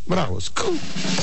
Bravo, Scoop.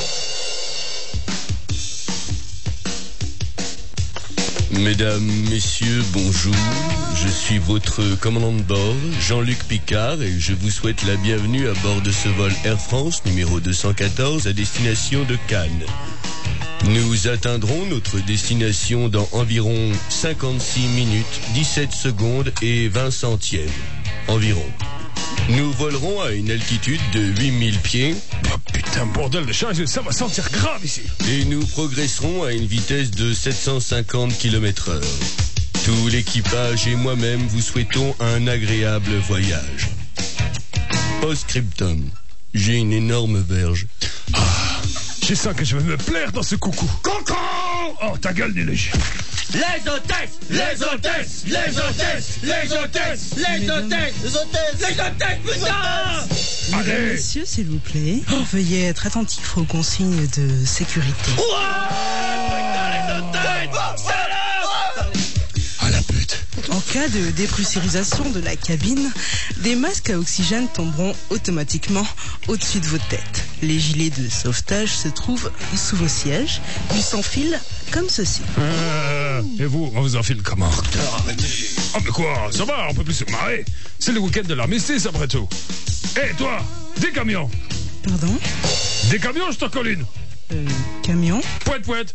Mesdames, messieurs, bonjour. Je suis votre commandant de bord, Jean-Luc Picard, et je vous souhaite la bienvenue à bord de ce vol Air France numéro 214 à destination de Cannes. Nous atteindrons notre destination dans environ 56 minutes, 17 secondes et 20 centièmes. Environ. Nous volerons à une altitude de 8000 pieds. Oh putain, bordel de charge, ça va sentir grave ici. Et nous progresserons à une vitesse de 750 km/h. Tout l'équipage et moi-même vous souhaitons un agréable voyage. Post-scriptum. J'ai une énorme verge. Je sens que je vais me plaire dans ce coucou. Coco! Oh, ta gueule, Niluche. Les hôtesses! Les hôtesses! Les hôtesses! Les hôtesses! Les hôtesses! Les hôtesses! Les hôtesses, putain! Allez! Monsieur, s'il vous plaît, veuillez être attentif aux consignes de sécurité. Putain, les hôtesses! Salope! Ah, la pute. En cas de dépressurisation de la cabine, des masques à oxygène tomberont automatiquement au-dessus de vos têtes. Les gilets de sauvetage se trouvent sous vos sièges. Ils s'enfilent comme ceci. Et vous, on vous enfile comment? Oh, mais quoi? Ça va, on peut plus se marrer. C'est le week-end de l'armistice, après tout. Hé, toi, des camions. Pardon? Des camions, je t'en colle une. Camion? Poète, poète.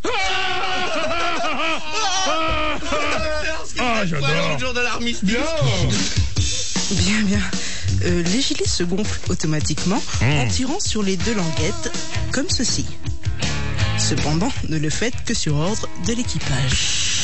Ah, j'adore. Le jour de l'armistice. Bien. Les gilets se gonflent automatiquement en tirant sur les deux languettes, comme ceci. Cependant, ne le faites que sur ordre de l'équipage.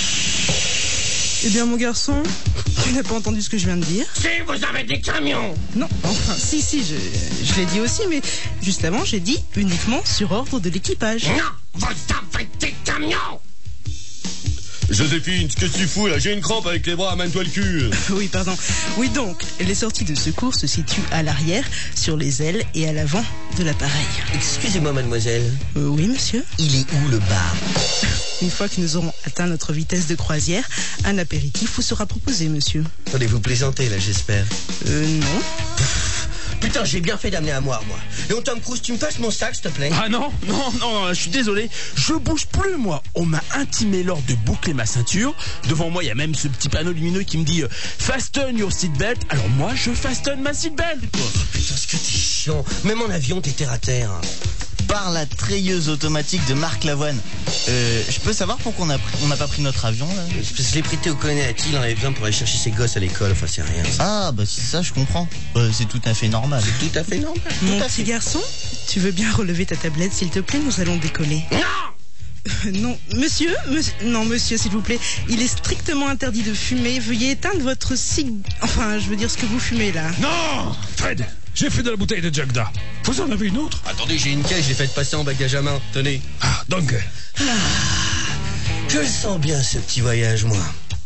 Eh bien, mon garçon, tu n'as pas entendu ce que je viens de dire? Si vous avez des camions! Non, enfin, si, je l'ai dit aussi, mais juste avant, j'ai dit uniquement sur ordre de l'équipage. Non! Vous avez des camions! Joséphine, ce que tu fous là? J'ai une crampe avec les bras, amène-toi le cul. Oui, pardon. Oui, donc, les sorties de secours se situent à l'arrière, sur les ailes et à l'avant de l'appareil. Excusez-moi, mademoiselle. Oui, monsieur? Il est où le bar? Une fois que nous aurons atteint notre vitesse de croisière, un apéritif vous sera proposé, monsieur. Attendez, vous plaisantez là, j'espère. Non. Putain, j'ai bien fait d'amener à moi. Donc, Tom Cruise, tu me passes mon sac, s'il te plaît? Ah non, je suis désolé, je bouge plus moi. On m'a intimé l'ordre de boucler ma ceinture. Devant moi, il y a même ce petit panneau lumineux qui me dit fasten your seatbelt. Alors moi, je fasten ma seatbelt. Oh putain, ce que t'es chiant. Même en avion, t'es terre à terre. Par la treilleuse automatique de Marc Lavoine. Je peux savoir pourquoi on n'a pas pris notre avion là? Je l'ai prêté au Conéati, il en avait besoin pour aller chercher ses gosses à l'école. Enfin, c'est rien. Ah, bah c'est ça, je comprends. C'est tout à fait normal. Tout à fait normal. Mon petit garçon, tu veux bien relever ta tablette, s'il te plaît? Nous allons décoller. Non! Non, monsieur, s'il vous plaît. Il est strictement interdit de fumer. Veuillez éteindre votre Enfin, je veux dire ce que vous fumez là. Non! Fred, j'ai fait de la bouteille de Jagda. Vous en avez une autre? Attendez, j'ai une caisse, je l'ai faite passer en bagage à main. Tenez. Ah, donc. Je le sens bien, ce petit voyage, moi.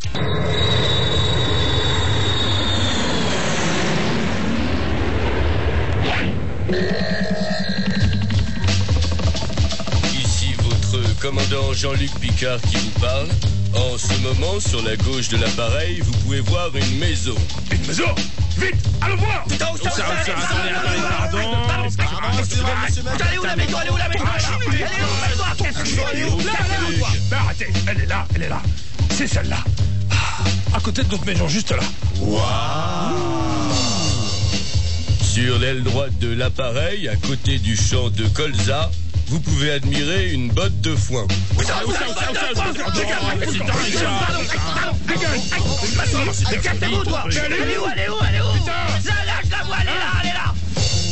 Ici votre commandant Jean-Luc Picard qui vous parle. En ce moment, sur la gauche de l'appareil, vous pouvez voir une maison. Une maison? Vite, allons voir! Putain, où ça? Pardon. Allez où la maison? Allez où la maison? Allez où? Mais arrêtez, elle est là. C'est celle-là. À côté de notre maison, juste là. Sur l'aile droite de l'appareil, à côté du champ de colza, vous pouvez admirer une botte de foin. Cassez-vous, toi! Elle est où? La vois, elle est là!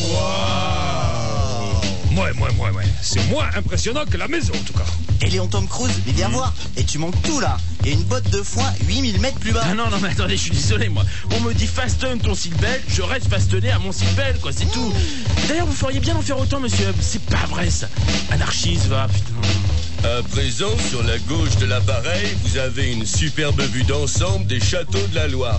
Ouais. C'est moins impressionnant que la maison, en tout cas. Et Léon Tom Cruise, mais viens voir. Et tu manques tout là. Il y a une botte de foin 8000 mètres plus bas. Ah non, mais attendez, je suis désolé moi. On me dit fasten ton seatbelt, je reste fastenné à mon seatbelt, quoi, c'est tout. D'ailleurs, vous feriez bien d'en faire autant, monsieur. C'est pas vrai, ça. Anarchiste, va, putain. À présent, sur la gauche de l'appareil, vous avez une superbe vue d'ensemble des châteaux de la Loire.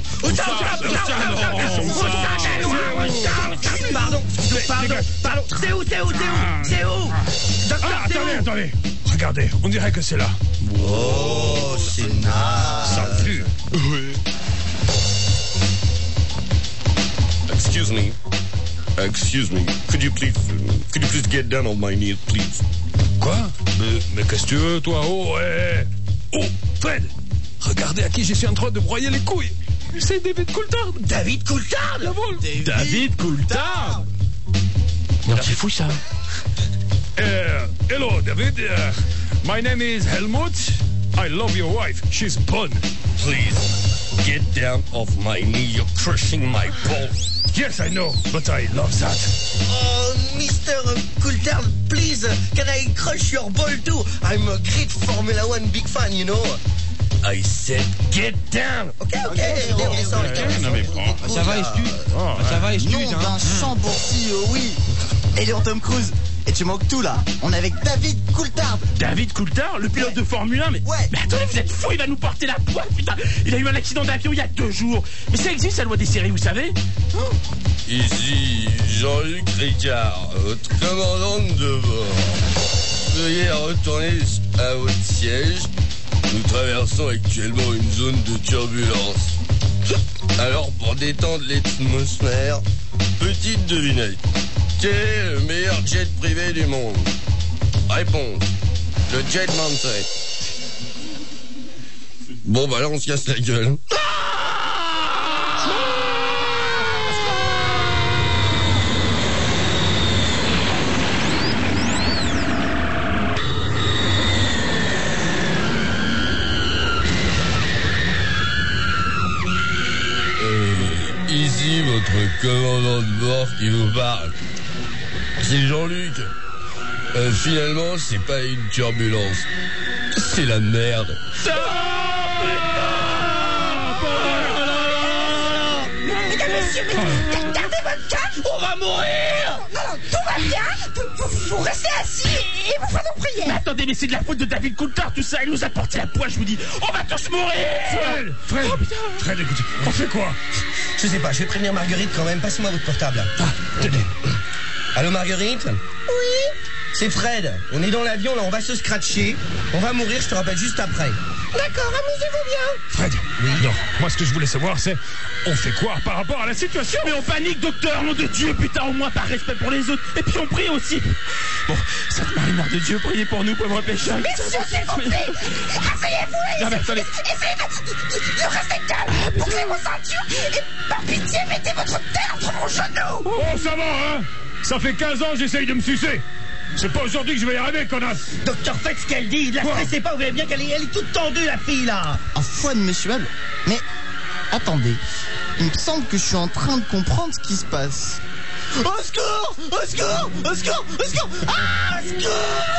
Pardon. C'est où? Docteur, c'est où? Attendez. Regardez, on dirait que c'est là. Oh, c'est naze. Ça pue. Excuse me. Excuse me, could you please get down on my knees, please? Quoi? Mais qu'est-ce que tu veux, toi? Oh, Oh, Fred! Regardez à qui je suis en train de broyer les couilles! C'est David Coulthard! David Coulthard? David Coulthard. Non, c'est fou ça. Hello, David. My name is Helmut. I love your wife. She's bonne. Please, get down off my knee, you're crushing my balls. Yes, I know, but I love that. Oh, Mr. Coulthard, please, can I crush your ball too? I'm a great Formula One big fan, you know. I said get down. Ok, descends. Non, mais bon. Ça va, excuse. Ça va, excuse. Nom d'un chambourci, oui. Et Tom Cruise. Et tu manques tout là. On est avec David Coulthard. David Coulthard, le pilote de Formule 1, mais... Ouais. Mais attendez, vous êtes fous, il va nous porter la poisse, putain. Il a eu un accident d'avion il y a 2 jours. Mais ça existe, la loi des séries, vous savez. Ici Jean-Luc Ricard, votre commandant de bord. Veuillez retourner à votre siège. Nous traversons actuellement une zone de turbulence. Alors, pour détendre l'atmosphère, petite devinette. Quel est le meilleur jet privé du monde? Réponse. Le Jet Mountain. Bon, bah là, on se casse la gueule. Ici, votre commandant de bord qui vous parle. C'est Jean-Luc. Finalement, c'est pas une turbulence. C'est la merde. Mesdames, messieurs, gardez votre calme. On va mourir. Non, tout va bien. Vous restez assis et vous faites nos prières. Mais attendez, mais c'est de la faute de David Coulthard, tout ça. Il nous a porté la poisse, je vous dis. On va tous mourir. Fred, écoute, on fait quoi? Je sais pas, je vais prévenir Marguerite quand même. Passez-moi votre portable. Tenez. Allô, Marguerite? Oui? C'est Fred. On est dans l'avion, là, on va se scratcher. On va mourir, je te rappelle juste après. D'accord, amusez-vous bien. Fred, non, moi ce que je voulais savoir c'est, on fait quoi par rapport à la situation? Mais on panique, docteur, nom de Dieu, putain, au moins par respect pour les autres. Et puis on prie aussi. Bon, Sainte Marie, Mère de Dieu, priez pour nous, pauvres pécheurs. Messieurs, s'il vous plaît, asseyez-vous Non, mais attendez. Essayez de rester calme. Bouclez vos ceintures et par pitié, mettez votre tête entre vos genoux. Oh, ça va, hein? Ça fait 15 ans que j'essaye de me sucer. C'est pas aujourd'hui que je vais y arriver, connasse. Docteur, faites ce qu'elle dit. Ne la stressez pas, vous voyez bien qu'elle est toute tendue, la fille, là. Ah, foi de monsieur Meuble. Mais attendez, il me semble que je suis en train de comprendre ce qui se passe. Au secours! Au secours! Au secours! Au secours! Ah! Au secours!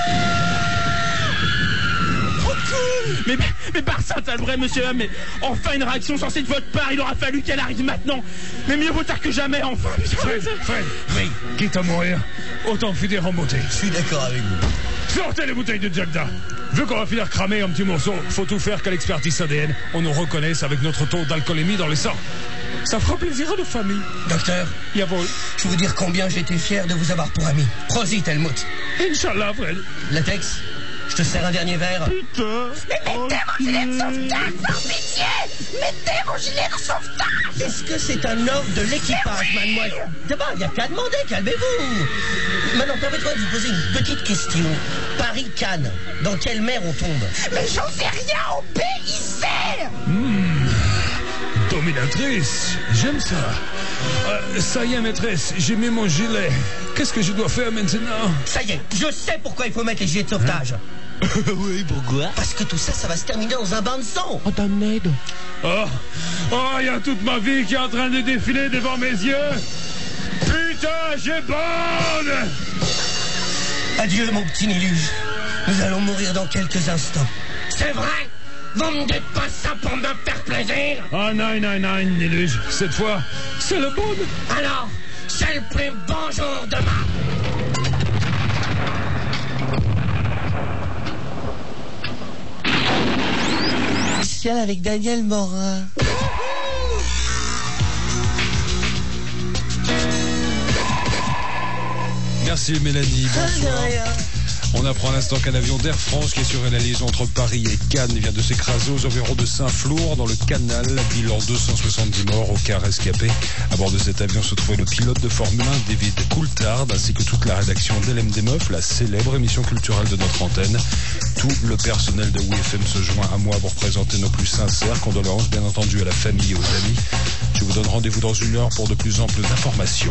Mais par Saint-Albret, monsieur, mais enfin une réaction sensée de votre part. Il aura fallu qu'elle arrive maintenant. Mais mieux vaut tard que jamais, enfin. Fred, oui. Quitte à mourir, autant finir en beauté. Je suis d'accord avec vous. Sortez les bouteilles de Jack Da. Vu qu'on va finir cramé en petits morceaux, faut tout faire qu'à l'expertise ADN, on nous reconnaisse avec notre taux d'alcoolémie dans le sang. Ça fera plaisir à nos familles. Docteur, Jawohl. je vais vous dire combien j'étais fier de vous avoir pour ami. Prosit, Helmut. Inch'Allah, Fred. Latex, je te sers un dernier verre. Putain. Mais mettez mon gilet de sauvetage, par pitié! Mettez mon gilet de sauvetage! Est-ce que c'est un ordre de l'équipage, mademoiselle? D'abord, il n'y a qu'à demander, calmez-vous! Maintenant, permettez-moi de vous poser une petite question. Paris-Cannes, dans quelle mer on tombe? Mais j'en sais rien, obéissez! Dominatrice, j'aime ça. Ça y est, maîtresse, j'ai mis mon gilet. Qu'est-ce que je dois faire maintenant? Ça y est, je sais pourquoi il faut mettre les gilets de sauvetage. Oui, pourquoi? Parce que tout ça, ça va se terminer dans un bain de sang. Oh, damned. Oh, il y a toute ma vie qui est en train de défiler devant mes yeux. Putain, j'ai bonne! Adieu, mon petit Niluge. Nous allons mourir dans quelques instants. C'est vrai? Vous me dites pas ça pour me faire plaisir? Ah, non, Niluge. Cette fois, c'est le bon. Alors, c'est le plus bon jour demain. Ciel avec Daniel Morin. Merci, Mélanie. Bonsoir. On apprend à l'instant qu'un avion d'Air France qui assurait la liaison entre Paris et Cannes vient de s'écraser aux environs de Saint-Flour dans le canal. Bilan 270 morts, aucun rescapé. À bord de cet avion se trouvait le pilote de Formule 1 David Coulthard ainsi que toute la rédaction d'LM des Meufs, la célèbre émission culturelle de notre antenne. Tout le personnel de WFM se joint à moi pour présenter nos plus sincères condoléances, bien entendu, à la famille et aux amis. Je vous donne rendez-vous dans une heure pour de plus amples informations.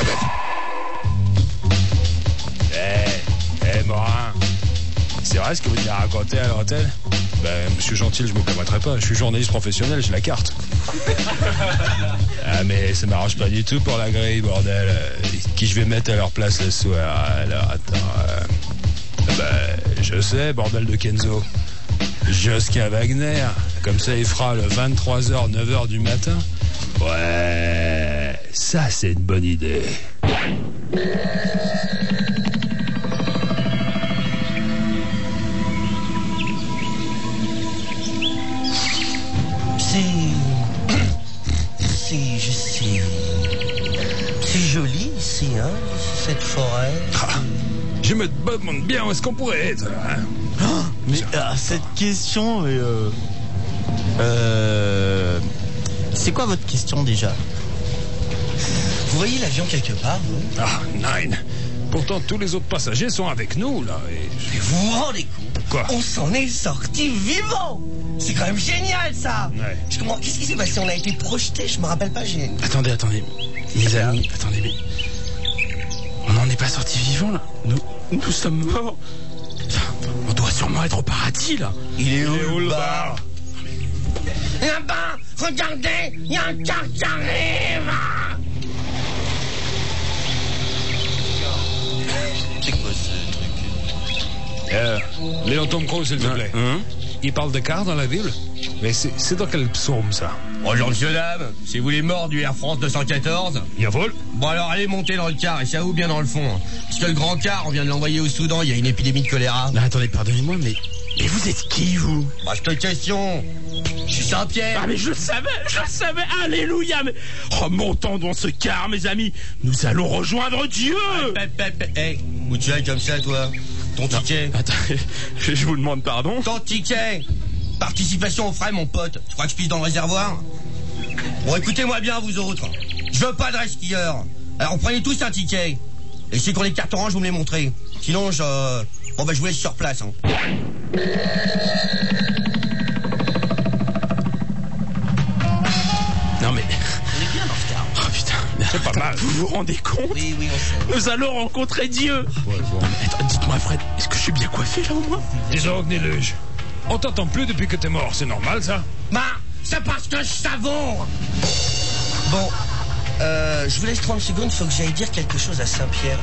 Morin, c'est vrai ce que vous venez raconter à l'antenne? Monsieur Gentil, je me permettrai pas. Je suis journaliste professionnel, j'ai la carte. Ah, mais ça m'arrange pas du tout pour la grille, bordel. Qui je vais mettre à leur place le soir? Alors, attends. Je sais, bordel de Kenzo. Josquin Wagner. Comme ça, il fera le 23h, 9h du matin. Ouais, ça, c'est une bonne idée. C'est joli ici, hein, cette forêt. Je me demande bien où est-ce qu'on pourrait être. Hein. Cette question, c'est quoi votre question déjà? Vous voyez l'avion quelque part, vous? Ah, Nine. Pourtant, tous les autres passagers sont avec nous, là. Mais vous vous rendez compte? Quoi? On s'en est sortis vivants. C'est quand même génial, ça. Ouais. Je comprends. Qu'est-ce qui s'est passé? On a été projetés, je me rappelle pas, j'ai... Attendez. Mes amis, attendez, mais... On n'en est pas sortis vivants, là. Nous sommes morts. On doit sûrement être au paradis, là. Il est où le bar? Là-bas, regardez, il y a un car qui arrive. C'est quoi ce truc? Léon Tom Cruise, s'il te plaît. Il parle de car dans la ville? Mais c'est dans quel psaume, ça? Bonjour, monsieur, dame. C'est vous les morts du Air France 214? Yavol. Bon, alors, allez monter dans le car, et ça où bien dans le fond. Parce que le grand car, on vient de l'envoyer au Soudan, il y a une épidémie de choléra. Attendez, pardonnez-moi, mais vous êtes qui, vous? Bah, je te question. Je suis Saint-Pierre. Ah, mais je le savais, alléluia, mais... Oh, montons dans ce car, mes amis. Nous allons rejoindre Dieu. Hey, où tu es comme ça, toi? Ton ticket? Attends, je vous demande pardon. Ton ticket? Participation aux frais, mon pote. Tu crois que je pisse dans le réservoir? Bon, écoutez-moi bien, vous autres. Je veux pas de resquilleurs. Alors, prenez tous un ticket. Et c'est qu'on les cartes orange, vous me les montrez. Sinon, je vous laisse sur place. Hein. Non, mais... On est bien dans ce car. Oh, putain. C'est pas mal. Vous vous rendez compte? Oui, on sait. Nous allons rencontrer Dieu. Attends, dites-moi, Fred, est-ce que je suis bien coiffé, là, au moins? Disons, Gnéluge. On t'entend plus depuis que t'es mort, c'est normal, ça? Bah, c'est parce que je savoure. Bon, je vous laisse 30 secondes, faut que j'aille dire quelque chose à Saint-Pierre.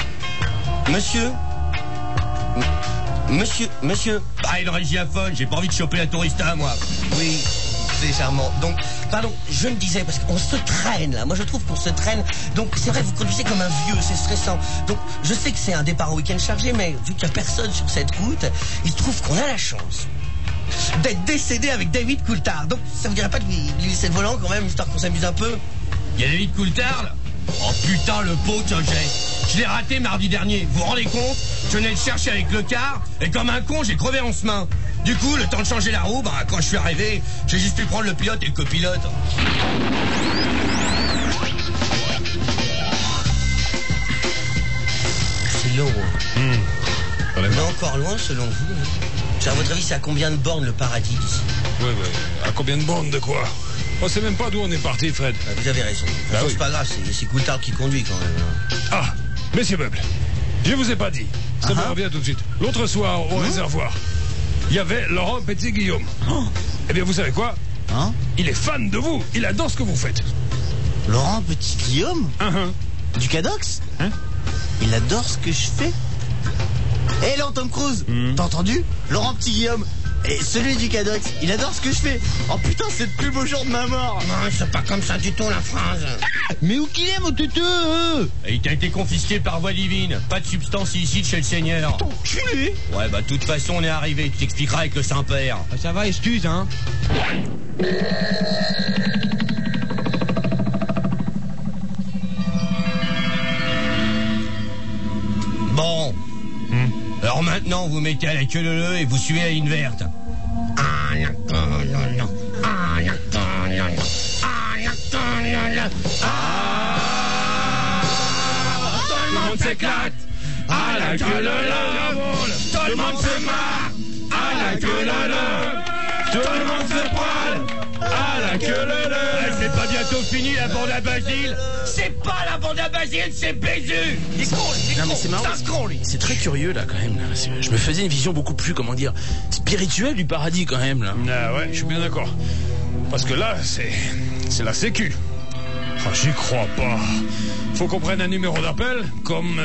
Monsieur. Bah, une régiaphone, j'ai pas envie de choper la tourista, moi. Oui, c'est charmant. Donc, pardon, je me disais, parce qu'on se traîne, là. Moi, je trouve qu'on se traîne. Donc, c'est vrai, vous conduisez comme un vieux, c'est stressant. Donc, je sais que c'est un départ en week-end chargé, mais vu qu'il n'y a personne sur cette route, il se trouve qu'on a la chance d'être décédé avec David Coulthard. Donc, ça vous dirait pas de lui laisser le volant, quand même, histoire qu'on s'amuse un peu? Il y a David Coulthard, là? Oh putain, le pot que j'ai. Je l'ai raté mardi dernier. Vous vous rendez compte? Je venais le chercher avec le car, et comme un con, j'ai crevé en chemin. Du coup, le temps de changer la roue, bah, quand je suis arrivé, j'ai juste pu prendre le pilote et le copilote. C'est long. On est encore loin, selon vous. À votre avis, c'est à combien de bornes le paradis d'ici? Ouais. À combien de bornes de quoi? On sait même pas d'où on est parti, Fred. Vous avez raison. Bah oui. C'est pas grave, c'est Coulthard qui conduit quand même. Ah, messieurs meubles, je vous ai pas dit. Ça me revient tout de suite. L'autre soir, au réservoir, il y avait Laurent Petit-Guillaume. Eh bien, vous savez quoi? Il est fan de vous. Il adore ce que vous faites. Laurent Petit-Guillaume? Du Cadox? Il adore ce que je fais? Hé, Léon Tom Cruise, t'as entendu? Laurent Petit-Guillaume. Et celui du Cadox, il adore ce que je fais. Oh putain, c'est le plus beau jour de ma mort. Non, c'est pas comme ça du tout, la phrase. Mais où qu'il est, mon tutu? Et il t'a été confisqué par voie divine. Pas de substance illicite chez le Seigneur. Enculé. Ouais, bah, de toute façon, on est arrivé. Tu t'expliqueras avec le Saint-Père. Ça va, excuse, hein. Bon. Alors maintenant, vous mettez à la queue leu et vous suivez la ligne verte. Tout le monde s'éclate à la queue leu. Tout le monde se marre à la queue leu. Tout le monde se poile à la queue leu. C'est pas bientôt fini la bande à Basile? C'est pas la bande à Basile, c'est Bézu. Non mais c'est marrant, c'est très curieux là quand même. Là. Je me faisais une vision beaucoup plus, comment dire, spirituelle du paradis quand même là. Ah ouais, je suis bien d'accord. Parce que là, c'est la sécu. Ah, j'y crois pas. Faut qu'on prenne un numéro d'appel comme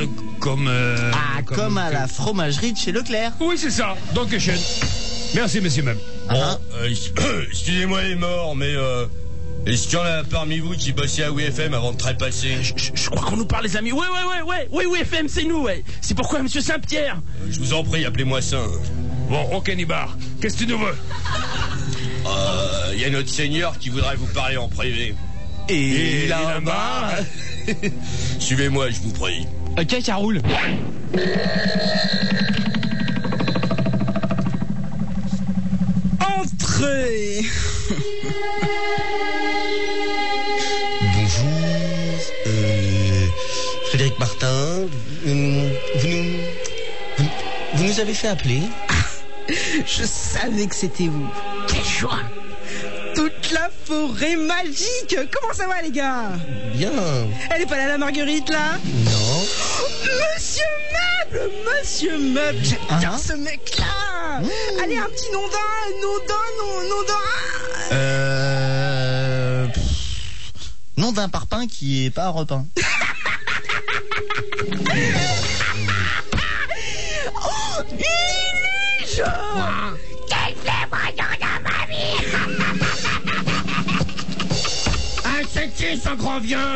à la fromagerie de chez Leclerc. Oui, c'est ça. Dans Kitchen. Merci, messieurs même. Bon, excusez-moi les morts, mais est-ce qu'il y en a parmi vous qui bossait à WFM avant de trépasser? Je crois qu'on nous parle, les amis. Oui, FM, c'est nous, ouais. C'est pourquoi, monsieur Saint-Pierre? Je vous en prie, appelez-moi Saint. Bon, ok, Nibar. Qu'est-ce que tu nous veux? Y a notre seigneur qui voudrait vous parler en privé. Et là-bas... Suivez-moi, je vous prie. Ok, ça roule. Entrez. Bonjour, Frédéric Martin. Vous nous avez fait appeler? Je savais que c'était vous. Quelle joie! Toute la forêt magique! Comment ça va, les gars? Bien. Elle est pas là, la Marguerite, là? Non. Monsieur Meuble! J'adore ce mec-là! Allez, un petit nom d'un... Nom d'un parpaing qui est pas repeint. Lilige! Un septième sans grand vient.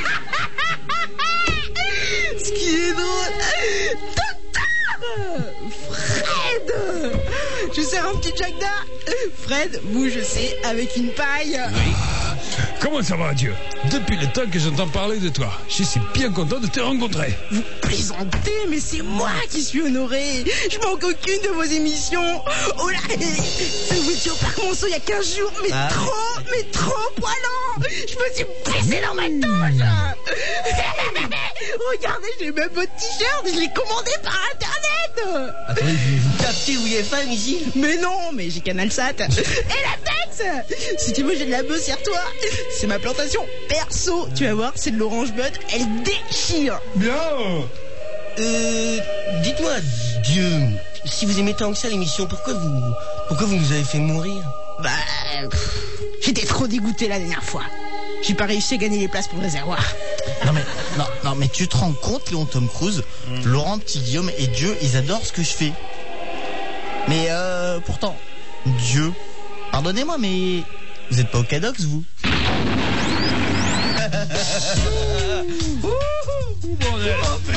Ce qui est drôle... Docteur! Fred! Je sers un petit Jack d'A. Fred, vous, je sais, avec une paille. Oui. Comment ça va, Dieu? Depuis le temps que j'entends parler de toi, je suis bien content de te rencontrer. Vous plaisantez, mais c'est moi qui suis honoré. Je manque aucune de vos émissions. Oh là, vous étiez au Parc Monceau il y a 15 jours, mais trop poilant. Je me suis blessé dans ma douche. Regardez, j'ai même votre t-shirt et je l'ai commandé par Internet. Attendez, vous captez WFM ici? Mais non, mais j'ai CanalSat. Et la Tex! Si tu veux, j'ai de la bœuf, serre-toi. C'est ma plantation perso. Tu vas voir, c'est de l'orange bud. Elle déchire. Bien. Dites-moi, Dieu, si vous aimez tant que ça l'émission, pourquoi vous nous avez fait mourir? J'étais trop dégoûté la dernière fois. J'ai pas réussi à gagner les places pour le réservoir. Non mais tu te rends compte, Léon Tom Cruise, Laurent Petit-Guillaume et Dieu, ils adorent ce que je fais. Mais pourtant, Dieu, pardonnez-moi, mais vous êtes pas au Cadox, vous? Bordel.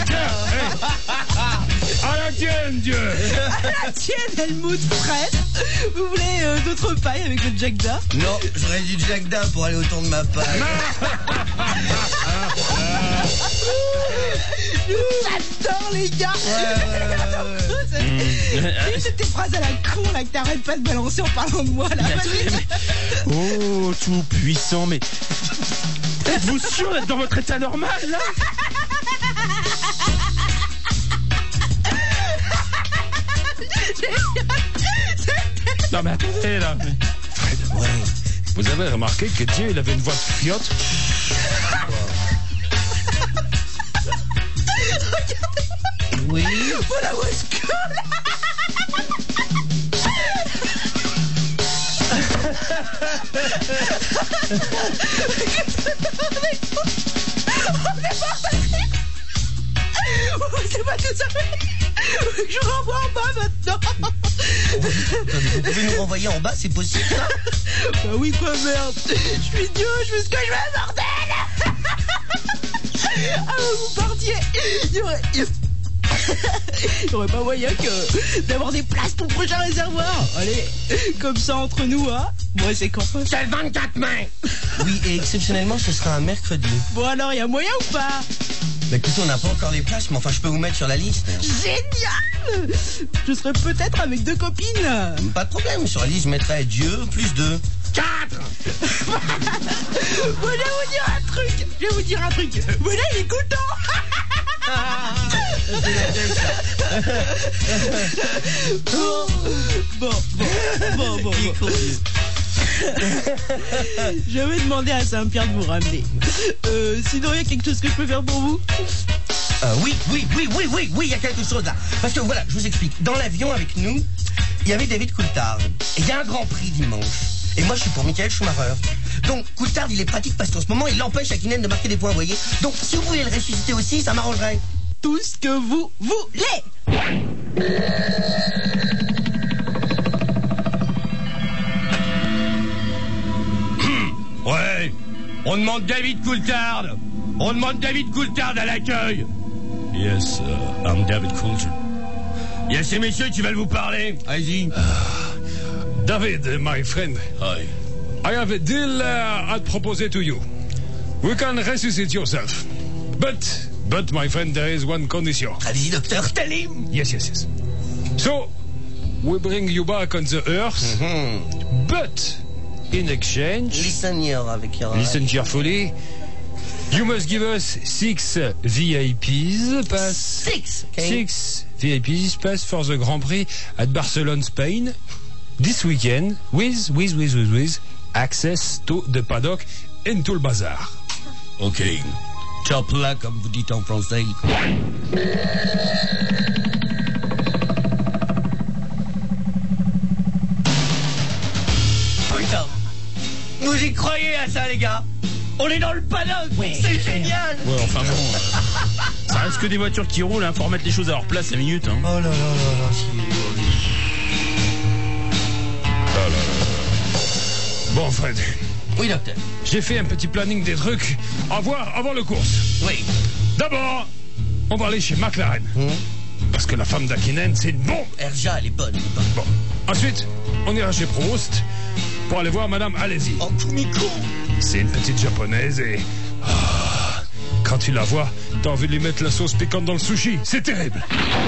À la tienne, Dieu. À la tienne, Helmut Fred. Vous voulez d'autres pailles avec le Jack Da? Non, j'aurais du Jack Da pour aller autour de ma paille. J'adore les gars. C'est tes phrases à la con là que t'arrêtes pas de balancer en parlant de moi là. Oh, tout puissant, mais... Êtes-vous sûr d'être dans votre état normal là? Non mais attendez là. Fred, ouais. Vous avez remarqué que Dieu, il avait une voix de fiotte? Oui. Voilà où est-ce que... C'est pas tout ça. Je renvoie en bas maintenant. Vous pouvez nous renvoyer en bas, c'est possible ça? Bah oui, quoi, merde. Je suis Dieu, je fais ce que je veux, bordel. Vous partiez. Il y aurait pas moyen que d'avoir des places pour le prochain réservoir. Allez, comme ça entre nous, hein. Moi, c'est quand? C'est le 24 mai. Oui, et exceptionnellement, ce sera un mercredi. Bon, alors, il y a moyen ou pas? Bah écoutez, on n'a pas encore les places, mais enfin, je peux vous mettre sur la liste. Génial. je serai peut-être avec 2 copines. Pas de problème, sur la liste, je mettrai Dieu plus 2. 4. Moi, je vais vous dire un truc. Voilà, il est content. Bon. Je vais demander à Saint-Pierre de vous ramener. Sinon, il y a quelque chose que je peux faire pour vous? Oui, il y a quelque chose là. Parce que voilà, je vous explique. Dans l'avion avec nous, il y avait David Coulthard. Et il y a un Grand Prix dimanche. Et moi, je suis pour Michael Schumacher. Donc, Coulthard, il est pratique parce qu'en ce moment, il empêche Hakkinen de marquer des points, vous voyez. Donc, si vous voulez le ressusciter aussi, ça m'arrangerait. Tout ce que vous voulez. Ouais, on demande David Coulthard. On demande David Coulthard à l'accueil. Yes, I'm David Coulthard. Il y a ces messieurs qui veulent vous parler. Allez-y. David, my friend. Hi. I have a deal I'd propose to you. We can resuscitate yourself. But, my friend, there is one condition. Allez-y, docteur, tell him. Yes. So, we bring you back on the earth, but in exchange... Listen carefully. You must give us 6 VIPs pass. 6? Okay. 6 VIPs pass for the Grand Prix at Barcelona, Spain, this weekend, with access to the paddock and to le bazar. Ok. Top là, comme vous dites en français. Putain, vous y croyez à ça, les gars? On est dans le paddock. C'est génial. Ouais, enfin bon, ça reste que des voitures qui roulent, hein. Faut remettre les choses à leur place 5 minutes, hein. Oh là. Bon, Fred, Oui, docteur. j'ai fait un petit planning des trucs à voir avant le course. Oui. D'abord, on va aller chez McLaren. Parce que la femme d'Hakkinen, c'est une bombe. Erja, elle est bonne. Bon. Ensuite, on ira chez Proust pour aller voir Madame Alesi. Oh, Kumiko. C'est une petite japonaise et... quand tu la vois, t'as envie de lui mettre la sauce piquante dans le sushi. C'est terrible.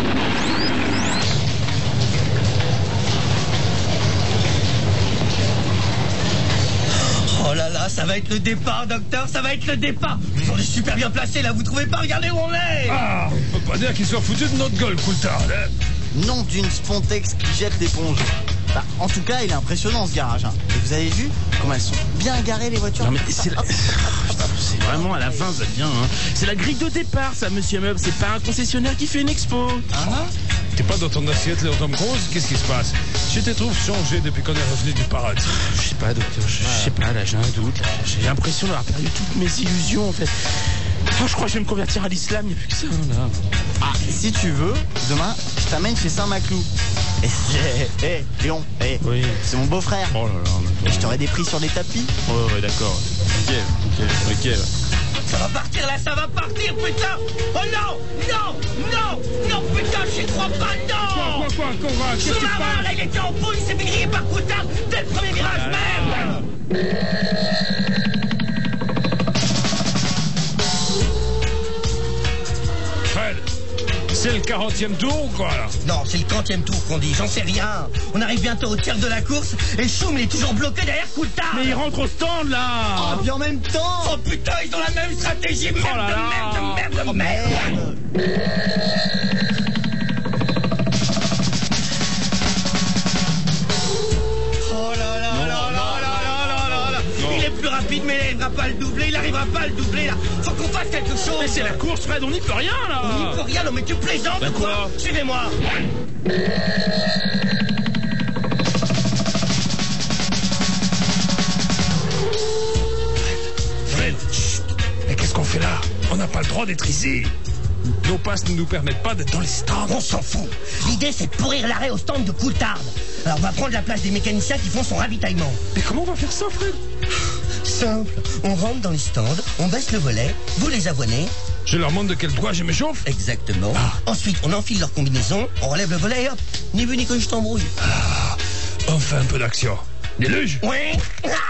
Oh là là, ça va être le départ, docteur, ça va être le départ. On est super bien placés là, vous trouvez pas? Regardez où on est. Ah, on peut pas dire qu'ils soient foutus de notre gueule, Coulthard, hein. Nom d'une Spontex qui jette l'éponge. Bah, en tout cas, il est impressionnant ce garage. Hein. Et vous avez vu comment elles sont bien garées les voitures? Non mais c'est vraiment à la fin ça devient, hein. C'est la grille de départ ça, monsieur Meuble. C'est pas un concessionnaire qui fait une expo. T'es pas dans ton assiette, Léon Tom Cruise? Qu'est-ce qui se passe? Je te trouve changé depuis qu'on est revenu du paradis. Je sais pas, docteur, je sais pas, là j'ai un doute. J'ai l'impression d'avoir perdu toutes mes illusions en fait. Oh, je crois que je vais me convertir à l'islam, il n'y a plus que ça là. Ah, si tu veux, demain, je t'amène chez Saint-Maclou. Et c'est... Léon, Oui. c'est mon beau-frère. Oh là là. Et je t'aurai des prix sur les tapis. Ouais, d'accord. Ok. Ça va partir là, ça va partir, putain. Oh non, putain, j'y crois pas, non. Quoi, qu'est-ce qui se Sous-marin, passe? là, il était en bout, il s'est fait griller par Coulthard dès le premier virage, merde. Fred, c'est le 40e tour ou quoi, là? Non, c'est le 30e tour qu'on dit, j'en sais rien. On arrive bientôt au tiers de la course et Schum, il est toujours bloqué derrière Coulthard. Mais il rentre au stand là. Ah, puis en même temps. Oh putain, ils ont la même stratégie. Merde, là là. merde. Oh là là là. Il est plus rapide, mais il n'arrivera pas à le doubler. Il n'arrivera pas à le doubler là. Faut qu'on fasse quelque chose. Mais c'est la course, Fred, on n'y peut rien là. On n'y peut rien, non mais tu plaisantes Bah ou quoi? quoi? Suivez-moi. Fred, chut. Mais qu'est-ce qu'on fait là? On n'a pas le droit d'être ici. Nos passes ne nous permettent pas d'être dans les stands. On s'en fout. L'idée, c'est de pourrir l'arrêt au stand de Coulthard. Alors, on va prendre la place des mécaniciens qui font son ravitaillement. Mais comment on va faire ça, Fred? Simple. On rentre dans les stands, on baisse le volet, vous les avoinez. Je leur montre de quel doigt je m'échauffe. Exactement. Ensuite, on enfile leur combinaison, on relève le volet et hop, ni vu ni connu, je t'embrouille. Enfin un peu d'action. Des luges? Oui.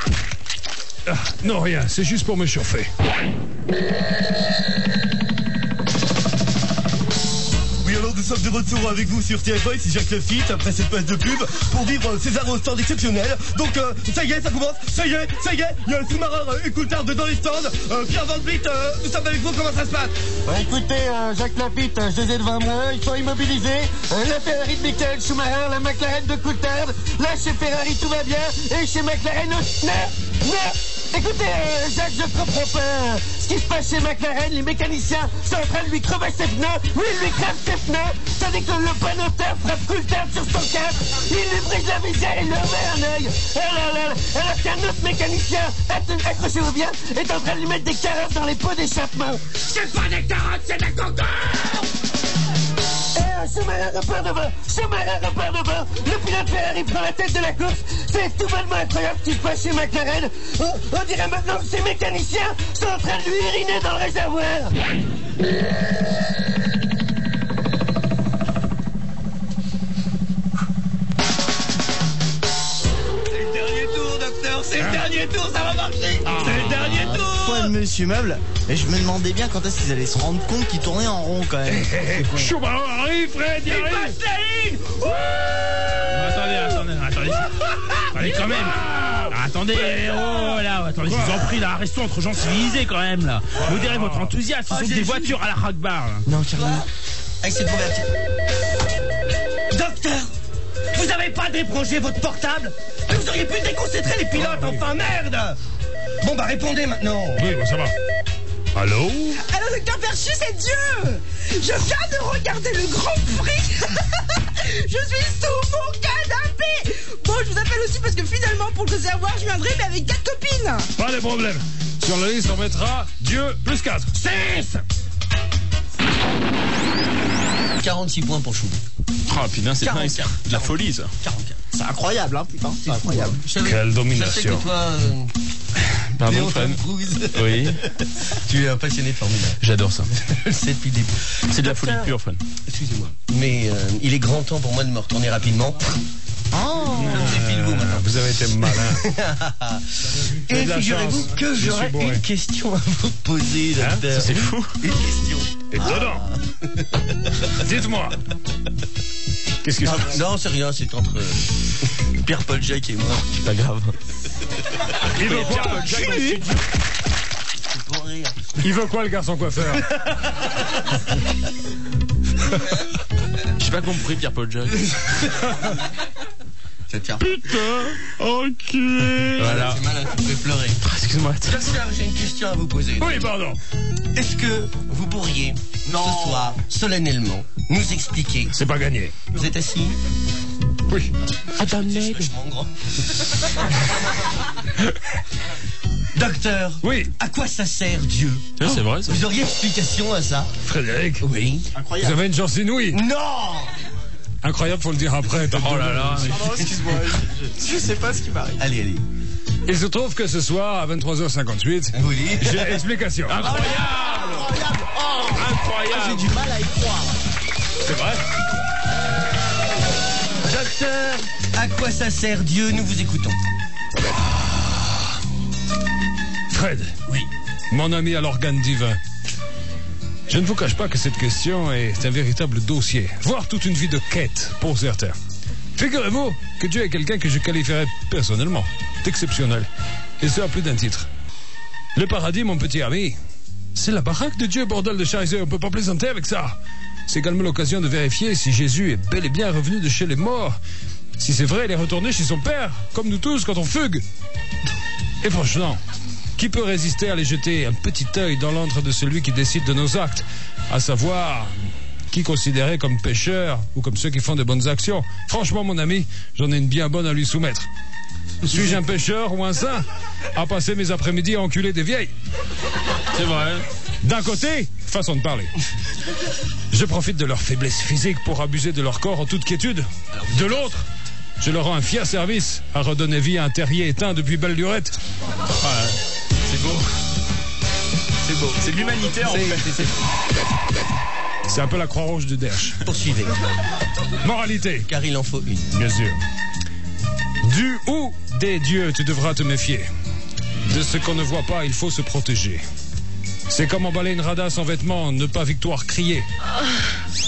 Non, rien, c'est juste pour me chauffer. Oui, alors, de sommes de retour avec vous sur TF1, ici Jacques Lafitte, après cette page de pub, pour vivre ces arts au stand exceptionnels. Donc, ça y est, ça commence, ça y est, il y a un sous-marin et Coulthard dans les stands. Pierre Van Vliet, nous sommes avec vous, comment ça se passe? Écoutez, Jacques Lafitte, je les ai devant moi, il faut immobiliser la Ferrari de Michael Schumacher, la McLaren de Coulthard. Là, chez Ferrari, tout va bien, et chez McLaren, non. Écoutez, Jacques, je comprends pas ce qui se passe chez McLaren. Les mécaniciens sont en train de lui crever ses pneus. Oui, il lui crève ses pneus. Tandis que le panoteur frappe Coulthard sur son casque. Il lui brise la visière et il leur met un œil. Alors qu'un autre mécanicien, accrochez-vous bien, est en train de lui mettre des carottes dans les pots d'échappement. C'est pas des carottes, c'est des concours! Schumacher repart devant. Le pilote Ferrari prend la tête de la course. C'est tout bonnement incroyable ce qui se passe chez McLaren. On dirait maintenant que ces mécaniciens sont en train de lui uriner dans le réservoir. C'est le dernier tour, docteur, c'est le dernier tour, ça va marcher. C'est le dernier tour. Point de Monsieur Meuble. Et je me demandais bien quand est-ce qu'ils allaient se rendre compte qu'ils tournaient en rond quand même. Schumacher arrive, Fred, il arrive. passe la ligne. Attendez quand même. Attendez, attendez, je vous en prie, là, restons entre gens civilisés quand même, là. Modérez votre enthousiasme, ce sont des voitures à la rock bar, là. Non, carrément. Avec cette convertie. Docteur, vous avez pas débrangé votre portable? Vous auriez pu déconcentrer les pilotes, enfin, merde. Bon, bah, répondez maintenant. Oui, bon, ça va. Allô? Alors, docteur Perchu, c'est Dieu! Je viens de regarder le Grand Prix! Je suis sous mon canapé! Bon, je vous appelle aussi parce que finalement, pour le réservoir, je viendrai, mais avec 4 copines! Pas de problème. Sur la liste, on mettra Dieu plus 4. 6. 46 points pour Chou. Oh putain, c'est dingue, c'est de la folie, ça. 44. C'est incroyable, hein, putain. C'est incroyable. Quelle Je sais que domination. toi, Pardon, Léon Fred. Tom Cruise, Oui, tu es un passionné de Formule 1. j'adore ça. Je le sais depuis le début. C'est de la folie pure, Fred. Excusez-moi. Mais il est grand temps pour moi de me retourner rapidement. Je me défie de vous maintenant. Vous avez été malin. Et de la figurez-vous chance. que Je suis j'aurais bourré. une question à vous poser, docteur. Ça, c'est fou. Une question. Et dedans. Dites-moi. Qu'est-ce qui se passe? Non, c'est rien, c'est entre Pierre-Paul Jacques et moi. C'est pas grave. Il veut quoi? C'est pour rire. Il veut quoi, le garçon coiffeur? J'ai pas compris, Pierre-Paul Jacques. Ça tient. Putain, enculé. Voilà. C'est malin, tu me fais pleurer. Excuse-moi. Docteur, j'ai une question à vous poser. Oui, pardon. Est-ce que vous pourriez, ce soir, solennellement, nous expliquer... C'est pas gagné. Vous êtes assis? Oui. C'est vachement grand. Docteur, Oui. à quoi ça sert Dieu? C'est vrai, ça. Vous auriez explication à ça? Frédéric, Oui. vous Incroyable. avez une chance inouïe. Non! Incroyable, faut le dire après. Oh là là. Pardon, excuse-moi. Je sais pas ce qui m'arrive. Allez. Il se trouve que ce soir, à 23h58, Oui. j'ai explication. Incroyable. Incroyable. J'ai du mal à y croire. C'est vrai? Docteur, à quoi ça sert Dieu? Nous vous écoutons. Fred. Oui. Mon ami à l'organe divin. Je ne vous cache pas que cette question est un véritable dossier, voire toute une vie de quête pour certains. Figurez-vous que Dieu est quelqu'un que je qualifierais personnellement d'exceptionnel, et ce à plus d'un titre. Le paradis, mon petit ami, c'est la baraque de Dieu, bordel de charité, on peut pas plaisanter avec ça. C'est également l'occasion de vérifier si Jésus est bel et bien revenu de chez les morts. Si c'est vrai, il est retourné chez son Père, comme nous tous quand on fugue. Et franchement, qui peut résister à aller jeter un petit œil dans l'antre de celui qui décide de nos actes, à savoir qui considérer comme pécheurs ou comme ceux qui font de bonnes actions? Franchement, mon ami, j'en ai une bien bonne à lui soumettre. Suis-je un pécheur ou un saint à passer mes après-midi à enculer des vieilles? C'est vrai. D'un côté, façon de parler, je profite de leur faiblesse physique pour abuser de leur corps en toute quiétude. De l'autre, je leur rends un fier service à redonner vie à un terrier éteint depuis belle lurette. C'est beau. C'est beau. C'est de l'humanité, en fait. C'est un peu la Croix-Rouge de Derche. Poursuivez, Moralité, car il en faut une. bien sûr. Du ou des dieux, tu devras te méfier. De ce qu'on ne voit pas, il faut se protéger. C'est comme emballer une radasse en vêtements, ne pas victoire crier.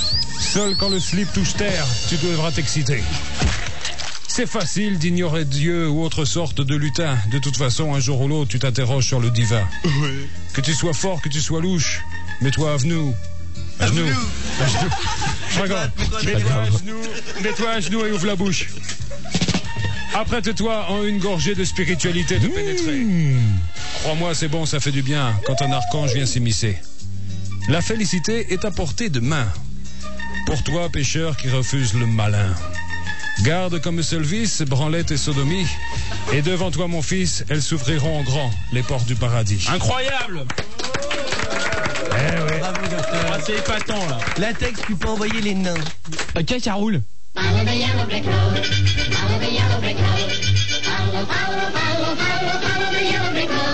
Seul quand le slip touche terre, tu devras t'exciter. C'est facile d'ignorer Dieu ou autre sorte de lutin. De toute façon, un jour ou l'autre, tu t'interroges sur le divin. Oui. Que tu sois fort, que tu sois louche, mets-toi à genoux. À genoux. À genoux. Je regarde. Mets-toi à genoux et ouvre la bouche. Apprête-toi en une gorgée de spiritualité de pénétrer. Crois-moi, c'est bon, ça fait du bien quand un archange vient s'immiscer. La félicité est à portée de main. Pour toi, pécheur qui refuse le malin. Garde comme seul vice, branlette et sodomie. Et devant toi, mon fils, elles s'ouvriront en grand, les portes du paradis. Incroyable. Eh oui. Bravo, docteur. Ah, c'est épatant, là. L'index, tu peux envoyer les nains. Ok, ça roule. Follow the yellow brick road. Follow the yellow brick road. Follow, follow, follow, follow, follow.